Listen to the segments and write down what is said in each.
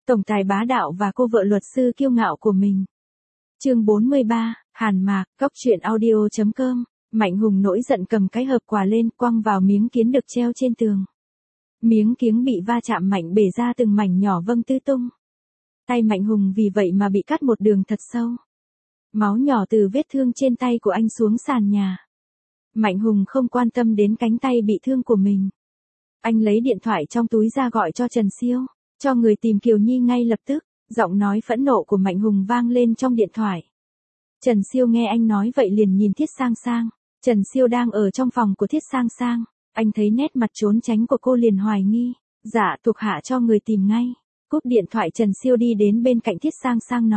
Tổng tài bá đạo và cô vợ luật sư kiêu ngạo của mình. Chương 43, Hàn Mạc, Cóc truyện audio.com. Mạnh Hùng nổi giận cầm cái hộp quà lên quăng vào miếng kiến được treo trên tường. Miếng kiếng bị va chạm mạnh bể ra từng mảnh nhỏ văng tứ tung. Tay Mạnh Hùng vì vậy mà bị cắt một đường thật sâu. Máu nhỏ từ vết thương trên tay của anh xuống sàn nhà. Mạnh Hùng không quan tâm đến cánh tay bị thương của mình. Anh lấy điện thoại trong túi ra gọi cho Trần Siêu, cho người tìm Kiều Nhi ngay lập tức. Giọng nói phẫn nộ của Mạnh Hùng vang lên trong điện thoại. Trần Siêu nghe anh nói vậy liền nhìn Thiết Sang Sang. Trần Siêu đang ở trong phòng của Thiết Sang Sang. Anh thấy nét mặt trốn tránh của cô liền hoài nghi. Dạ, thuộc hạ cho người tìm ngay. Cúp điện thoại Trần Siêu đi đến bên cạnh Thiết Sang Sang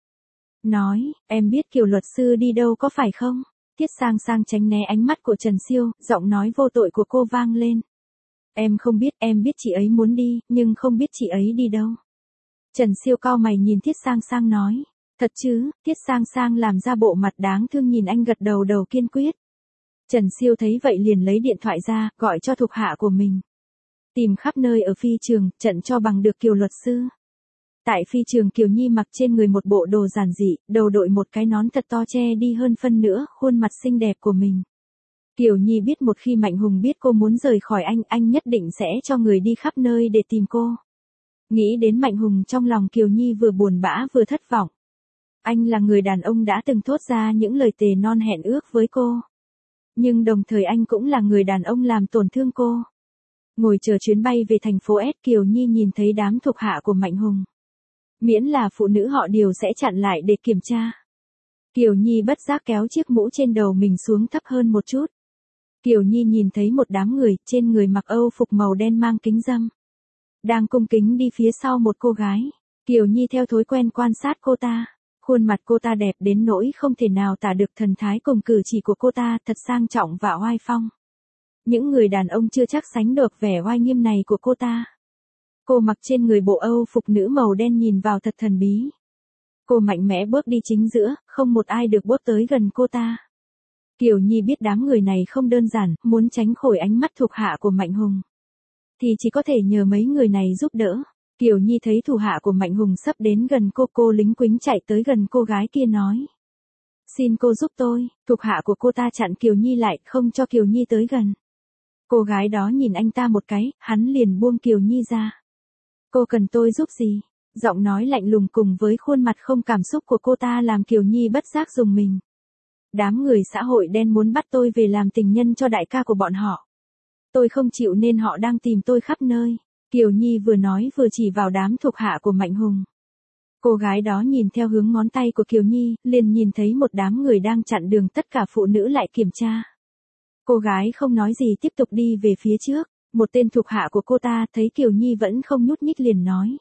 nói, em biết Kiều luật sư đi đâu có phải không? Thiết Sang Sang tránh né ánh mắt của Trần Siêu, giọng nói vô tội của cô vang lên. Em không biết, em biết chị ấy muốn đi, nhưng không biết chị ấy đi đâu. Trần Siêu cau mày nhìn Thiết Sang Sang nói. Thật chứ? Thiết Sang Sang làm ra bộ mặt đáng thương nhìn anh gật đầu kiên quyết. Trần Siêu thấy vậy liền lấy điện thoại ra, gọi cho thuộc hạ của mình. Tìm khắp nơi ở phi trường, trận cho bằng được Kiều luật sư. Tại phi trường Kiều Nhi mặc trên người một bộ đồ giản dị, đầu đội một cái nón thật to che đi hơn phân nửa khuôn mặt xinh đẹp của mình. Kiều Nhi biết một khi Mạnh Hùng biết cô muốn rời khỏi anh nhất định sẽ cho người đi khắp nơi để tìm cô. Nghĩ đến Mạnh Hùng trong lòng Kiều Nhi vừa buồn bã vừa thất vọng. Anh là người đàn ông đã từng thốt ra những lời thề non hẹn ước với cô. Nhưng đồng thời anh cũng là người đàn ông làm tổn thương cô. Ngồi chờ chuyến bay về thành phố S, Kiều Nhi nhìn thấy đám thuộc hạ của Mạnh Hùng. Miễn là phụ nữ họ đều sẽ chặn lại để kiểm tra. Kiều Nhi bất giác kéo chiếc mũ trên đầu mình xuống thấp hơn một chút. Kiều Nhi nhìn thấy một đám người trên người mặc âu phục màu đen mang kính râm. Đang cung kính đi phía sau một cô gái. Kiều Nhi theo thói quen quan sát cô ta. Khuôn mặt cô ta đẹp đến nỗi không thể nào tả được thần thái cùng cử chỉ của cô ta thật sang trọng và oai phong. Những người đàn ông chưa chắc sánh được vẻ oai nghiêm này của cô ta. Cô mặc trên người bộ âu phục nữ màu đen nhìn vào thật thần bí. Cô mạnh mẽ bước đi chính giữa, không một ai được bước tới gần cô ta. Kiều Nhi biết đám người này không đơn giản, muốn tránh khỏi ánh mắt thuộc hạ của Mạnh Hùng. Thì chỉ có thể nhờ mấy người này giúp đỡ. Kiều Nhi thấy thủ hạ của Mạnh Hùng sắp đến gần cô lính quính chạy tới gần cô gái kia nói. Xin cô giúp tôi, thuộc hạ của cô ta chặn Kiều Nhi lại, không cho Kiều Nhi tới gần. Cô gái đó nhìn anh ta một cái, hắn liền buông Kiều Nhi ra. Cô cần tôi giúp gì? Giọng nói lạnh lùng cùng với khuôn mặt không cảm xúc của cô ta làm Kiều Nhi bất giác rùng mình. Đám người xã hội đen muốn bắt tôi về làm tình nhân cho đại ca của bọn họ. Tôi không chịu nên họ đang tìm tôi khắp nơi. Kiều Nhi vừa nói vừa chỉ vào đám thuộc hạ của Mạnh Hùng. Cô gái đó nhìn theo hướng ngón tay của Kiều Nhi, liền nhìn thấy một đám người đang chặn đường tất cả phụ nữ lại kiểm tra. Cô gái không nói gì tiếp tục đi về phía trước. Một tên thuộc hạ của cô ta thấy Kiều Nhi vẫn không nhúc nhích liền nói.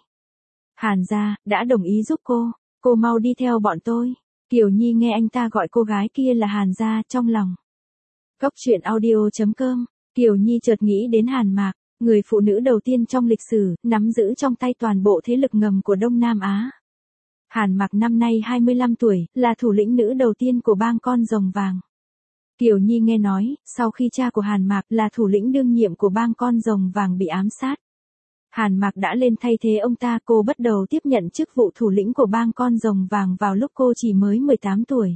Hàn gia, đã đồng ý giúp cô mau đi theo bọn tôi. Kiều Nhi nghe anh ta gọi cô gái kia là Hàn gia trong lòng. Cóc truyện audio.com. Kiều Nhi chợt nghĩ đến Hàn Mạc, người phụ nữ đầu tiên trong lịch sử, nắm giữ trong tay toàn bộ thế lực ngầm của Đông Nam Á. Hàn Mạc năm nay 25 tuổi, là thủ lĩnh nữ đầu tiên của bang con rồng vàng. Kiều Nhi nghe nói, sau khi cha của Hàn Mạc là thủ lĩnh đương nhiệm của bang con rồng vàng bị ám sát. Hàn Mạc đã lên thay thế ông ta, cô bắt đầu tiếp nhận chức vụ thủ lĩnh của bang con rồng vàng vào lúc cô chỉ mới 18 tuổi.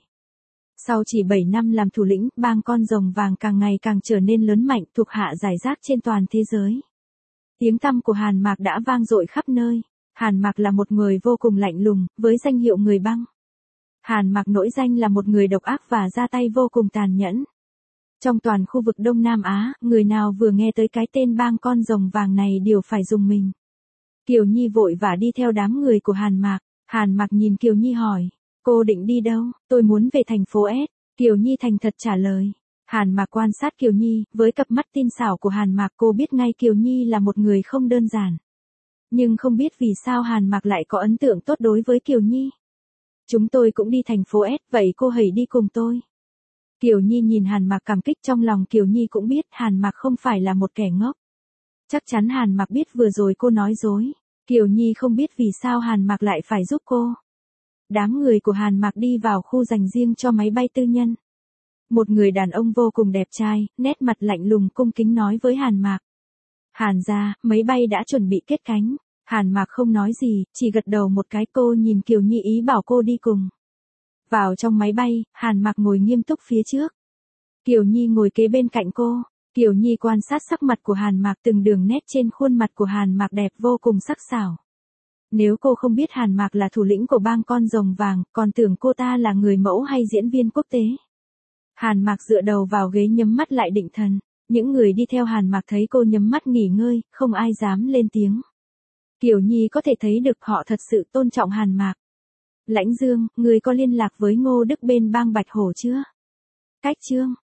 Sau chỉ 7 năm làm thủ lĩnh, bang con rồng vàng càng ngày càng trở nên lớn mạnh, thuộc hạ rải rác trên toàn thế giới. Tiếng tăm của Hàn Mạc đã vang dội khắp nơi. Hàn Mạc là một người vô cùng lạnh lùng, với danh hiệu người băng. Hàn Mạc nổi danh là một người độc ác và ra tay vô cùng tàn nhẫn. Trong toàn khu vực Đông Nam Á, người nào vừa nghe tới cái tên bang con rồng vàng này đều phải rùng mình. Kiều Nhi vội vã đi theo đám người của Hàn Mạc. Hàn Mạc nhìn Kiều Nhi hỏi, cô định đi đâu? Tôi muốn về thành phố S. Kiều Nhi thành thật trả lời. Hàn Mạc quan sát Kiều Nhi, với cặp mắt tinh xảo của Hàn Mạc cô biết ngay Kiều Nhi là một người không đơn giản. Nhưng không biết vì sao Hàn Mạc lại có ấn tượng tốt đối với Kiều Nhi. Chúng tôi cũng đi thành phố S, vậy cô hãy đi cùng tôi. Kiều Nhi nhìn Hàn Mạc cảm kích, trong lòng Kiều Nhi cũng biết Hàn Mạc không phải là một kẻ ngốc. Chắc chắn Hàn Mạc biết vừa rồi cô nói dối. Kiều Nhi không biết vì sao Hàn Mạc lại phải giúp cô. Đám người của Hàn Mạc đi vào khu dành riêng cho máy bay tư nhân. Một người đàn ông vô cùng đẹp trai, nét mặt lạnh lùng cung kính nói với Hàn Mạc. Hàn gia, máy bay đã chuẩn bị cất cánh. Hàn Mạc không nói gì, chỉ gật đầu một cái. Cô nhìn Kiều Nhi ý bảo cô đi cùng. Vào trong máy bay, Hàn Mạc ngồi nghiêm túc phía trước. Kiều Nhi ngồi kế bên cạnh cô. Kiều Nhi quan sát sắc mặt của Hàn Mạc, từng đường nét trên khuôn mặt của Hàn Mạc đẹp vô cùng sắc sảo. Nếu cô không biết Hàn Mạc là thủ lĩnh của bang con rồng vàng, còn tưởng cô ta là người mẫu hay diễn viên quốc tế. Hàn Mạc dựa đầu vào ghế nhắm mắt lại định thần. Những người đi theo Hàn Mạc thấy cô nhắm mắt nghỉ ngơi, không ai dám lên tiếng. Kiều Nhi có thể thấy được họ thật sự tôn trọng Hàn Mạc. Lãnh Dương, người có liên lạc với Ngô Đức bên bang Bạch Hổ chưa? Cách Trương,